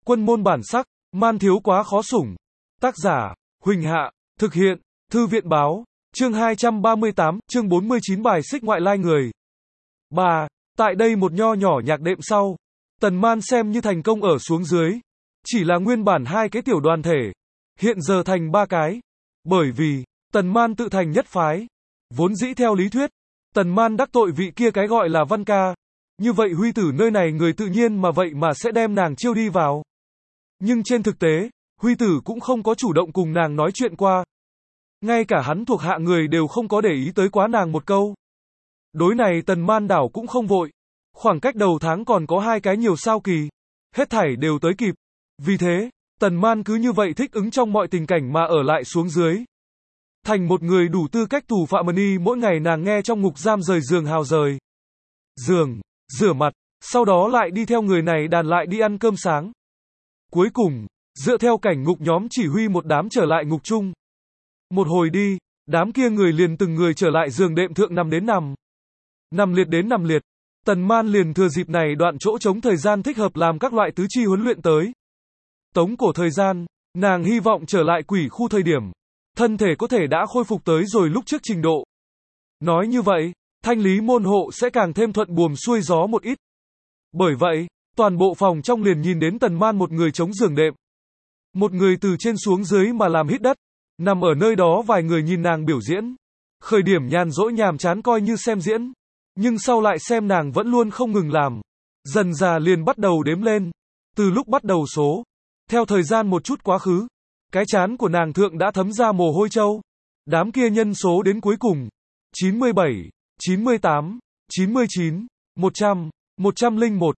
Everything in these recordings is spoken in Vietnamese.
Quân môn bản sắc, man thiếu quá khó sủng. Tác giả, Huỳnh Hạ, thực hiện, Thư viện báo, chương 238, chương 49 bài xích ngoại lai người. 3. Tại đây một nho nhỏ nhạc đệm sau, Tần Man xem như thành công ở xuống dưới. Chỉ là nguyên bản hai cái tiểu đoàn thể, hiện giờ thành ba cái. Bởi vì, Tần Man tự thành nhất phái. Vốn dĩ theo lý thuyết, Tần Man đắc tội vị kia cái gọi là Văn Ca. Như vậy Huy Tử nơi này người tự nhiên mà vậy mà sẽ đem nàng chiêu đi vào. Nhưng trên thực tế, Huy Tử cũng không có chủ động cùng nàng nói chuyện qua. Ngay cả hắn thuộc hạ người đều không có để ý tới quá nàng một câu. Đối này Tần Man đảo cũng không vội. Khoảng cách đầu tháng còn có 2 cái nhiều sao kỳ. Hết thảy đều tới kịp. Vì thế, Tần Man cứ như vậy thích ứng trong mọi tình cảnh mà ở lại xuống dưới. Thành một người đủ tư cách tù phạm ni mỗi ngày nàng nghe trong ngục giam rời giường hào rời giường, rửa mặt, sau đó lại đi theo người này đàn lại đi ăn cơm sáng. Cuối cùng, dựa theo cảnh ngục nhóm chỉ huy một đám trở lại ngục chung. Một hồi đi, đám kia người liền từng người trở lại giường đệm thượng nằm đến nằm. Nằm liệt đến nằm liệt. Tần Man liền thừa dịp này đoạn chỗ trống thời gian thích hợp làm các loại tứ chi huấn luyện tới. Tống cổ thời gian, nàng hy vọng trở lại quỷ khu thời điểm. Thân thể có thể đã khôi phục tới rồi lúc trước trình độ. Nói như vậy, thanh lý môn hộ sẽ càng thêm thuận buồm xuôi gió một ít. Bởi vậy, toàn bộ phòng trong liền nhìn đến Tần Man một người chống giường đệm. Một người từ trên xuống dưới mà làm hít đất. Nằm ở nơi đó vài người nhìn nàng biểu diễn. Khởi điểm nhàn rỗi nhàm chán coi như xem diễn. Nhưng sau lại xem nàng vẫn luôn không ngừng làm. Dần dà liền bắt đầu đếm lên. Từ lúc bắt đầu số. Theo thời gian một chút quá khứ. Cái chán của nàng thượng đã thấm ra mồ hôi trâu. Đám kia nhân số đến cuối cùng. 97, 98, 99, 100, 101,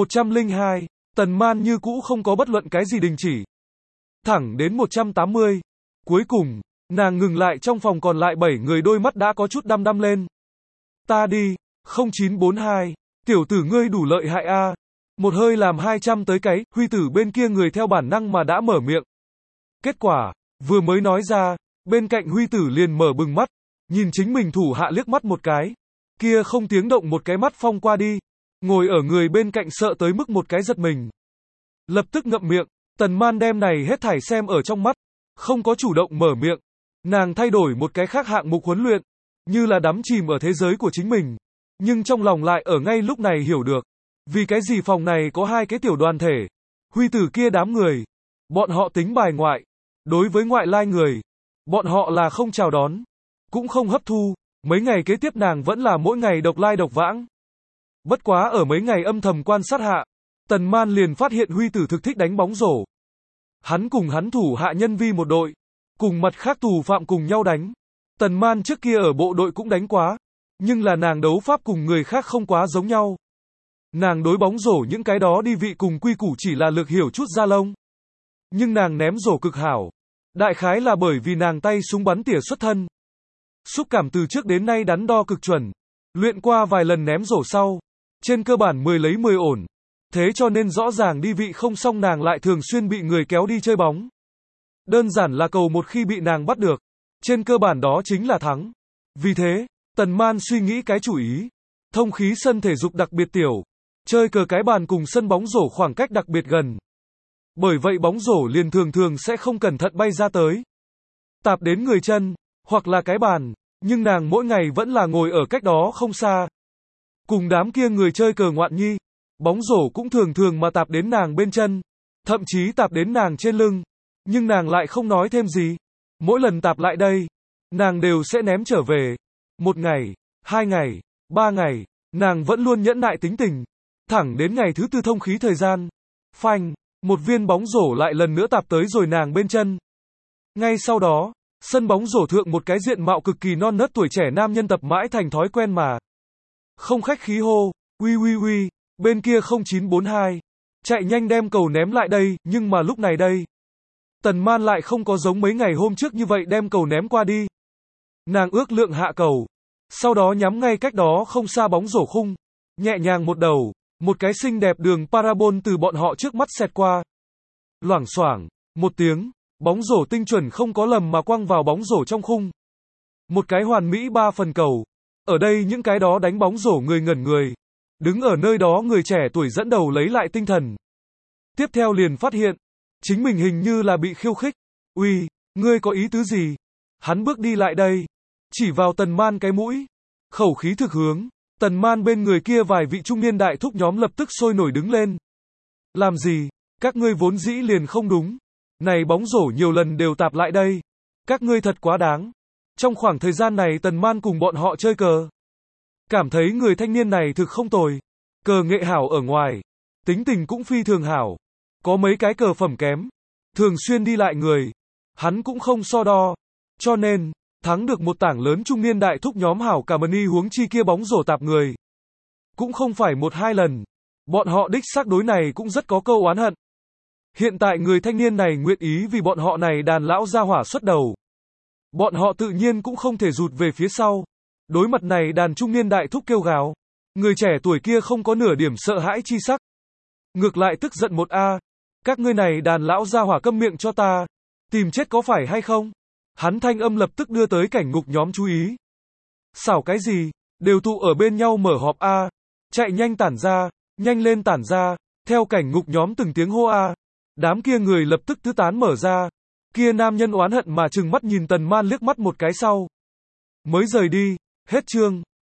102. Tần Man như cũ không có bất luận cái gì đình chỉ. Thẳng đến 180. Cuối cùng, nàng ngừng lại trong phòng còn lại 7 người đôi mắt đã có chút đăm đăm lên. Ta đi, 0942. Tiểu tử ngươi đủ lợi hại a. Một hơi làm 200 tới cái, Huy Tử bên kia người theo bản năng mà đã mở miệng. Kết quả, vừa mới nói ra, bên cạnh Huy Tử liền mở bừng mắt, nhìn chính mình thủ hạ liếc mắt một cái. Kia không tiếng động một cái mắt phong qua đi, ngồi ở người bên cạnh sợ tới mức một cái giật mình. Lập tức ngậm miệng, Tần Man đem này hết thảy xem ở trong mắt, không có chủ động mở miệng. Nàng thay đổi một cái khác hạng mục huấn luyện, như là đắm chìm ở thế giới của chính mình. Nhưng trong lòng lại ở ngay lúc này hiểu được, vì cái gì phòng này có 2 cái tiểu đoàn thể. Huy Tử kia đám người, bọn họ tính bài ngoại. Đối với ngoại lai người, bọn họ là không chào đón, cũng không hấp thu. Mấy ngày kế tiếp nàng vẫn là mỗi ngày độc lai độc vãng. Bất quá ở mấy ngày âm thầm quan sát hạ, Tần Man liền phát hiện Huy Tử thực thích đánh bóng rổ. Hắn cùng hắn thủ hạ nhân vi một đội, cùng mặt khác tù phạm cùng nhau đánh. Tần Man trước kia ở bộ đội cũng đánh quá, nhưng là nàng đấu pháp cùng người khác không quá giống nhau. Nàng đối bóng rổ những cái đó đi vị cùng quy củ chỉ là lược hiểu chút da lông. Nhưng nàng ném rổ cực hảo. Đại khái là bởi vì nàng tay súng bắn tỉa xuất thân. Xúc cảm từ trước đến nay đắn đo cực chuẩn. Luyện qua vài lần ném rổ sau. Trên cơ bản 10 lấy 10 ổn. Thế cho nên rõ ràng đi vị không xong nàng lại thường xuyên bị người kéo đi chơi bóng. Đơn giản là cầu một khi bị nàng bắt được. Trên cơ bản đó chính là thắng. Vì thế, Tần Man suy nghĩ cái chủ ý. Thông khí sân thể dục đặc biệt tiểu. Chơi cờ cái bàn cùng sân bóng rổ khoảng cách đặc biệt gần. Bởi vậy bóng rổ liền thường thường sẽ không cẩn thận bay ra tới. Tạp đến người chân, hoặc là cái bàn, nhưng nàng mỗi ngày vẫn là ngồi ở cách đó không xa. Cùng đám kia người chơi cờ ngoạn nhi, bóng rổ cũng thường thường mà tạp đến nàng bên chân, thậm chí tạp đến nàng trên lưng, nhưng nàng lại không nói thêm gì. Mỗi lần tạp lại đây, nàng đều sẽ ném trở về. 1 ngày, 2 ngày, 3 ngày, nàng vẫn luôn nhẫn nại tính tình. Thẳng đến ngày thứ 4 thông khí thời gian, phanh, một viên bóng rổ lại lần nữa tạp tới rồi nàng bên chân. Ngay sau đó, sân bóng rổ thượng một cái diện mạo cực kỳ non nớt tuổi trẻ nam nhân tập mãi thành thói quen mà. Không khách khí hô, uy, bên kia 0942. Chạy nhanh đem cầu ném lại đây, nhưng mà lúc này đây. Tần Man lại không có giống mấy ngày hôm trước như vậy đem cầu ném qua đi. Nàng ước lượng hạ cầu. Sau đó nhắm ngay cách đó không xa bóng rổ khung. Nhẹ nhàng một đầu. Một cái xinh đẹp đường parabol từ bọn họ trước mắt xẹt qua. Loảng xoảng, một tiếng, bóng rổ tinh chuẩn không có lầm mà quăng vào bóng rổ trong khung. Một cái hoàn mỹ 3 phần cầu. Ở đây những cái đó đánh bóng rổ người ngẩn người. Đứng ở nơi đó người trẻ tuổi dẫn đầu lấy lại tinh thần. Tiếp theo liền phát hiện, chính mình hình như là bị khiêu khích. Uy, ngươi có ý tứ gì? Hắn bước đi lại đây, chỉ vào Tần Man cái mũi. Khẩu khí thực hướng, Tần Man bên người kia vài vị trung niên đại thúc nhóm lập tức sôi nổi đứng lên. Làm gì? Các ngươi vốn dĩ liền không đúng. Này bóng rổ nhiều lần đều tạp lại đây. Các ngươi thật quá đáng. Trong khoảng thời gian này Tần Man cùng bọn họ chơi cờ. Cảm thấy người thanh niên này thực không tồi. Cờ nghệ hảo ở ngoài. Tính tình cũng phi thường hảo. Có mấy cái cờ phẩm kém. Thường xuyên đi lại người. Hắn cũng không so đo. Cho nên, thắng được một tảng lớn trung niên đại thúc nhóm hảo cảm ơn huống chi kia bóng rổ tạp người. Cũng không phải một hai lần. Bọn họ đích xác đối này cũng rất có câu oán hận. Hiện tại người thanh niên này nguyện ý vì bọn họ này đàn lão gia hỏa xuất đầu. Bọn họ tự nhiên cũng không thể rụt về phía sau. Đối mặt này đàn trung niên đại thúc kêu gào. Người trẻ tuổi kia không có nửa điểm sợ hãi chi sắc. Ngược lại tức giận một a. Các ngươi này đàn lão gia hỏa câm miệng cho ta. Tìm chết có phải hay không? Hắn thanh âm lập tức đưa tới cảnh ngục nhóm chú ý. Xảo cái gì? Đều tụ ở bên nhau mở họp a. Chạy nhanh tản ra, nhanh lên tản ra. Theo cảnh ngục nhóm từng tiếng hô a. Đám kia người lập tức tứ tán mở ra. Kia nam nhân oán hận mà trừng mắt nhìn Tần Man liếc mắt một cái sau. Mới rời đi, hết chương.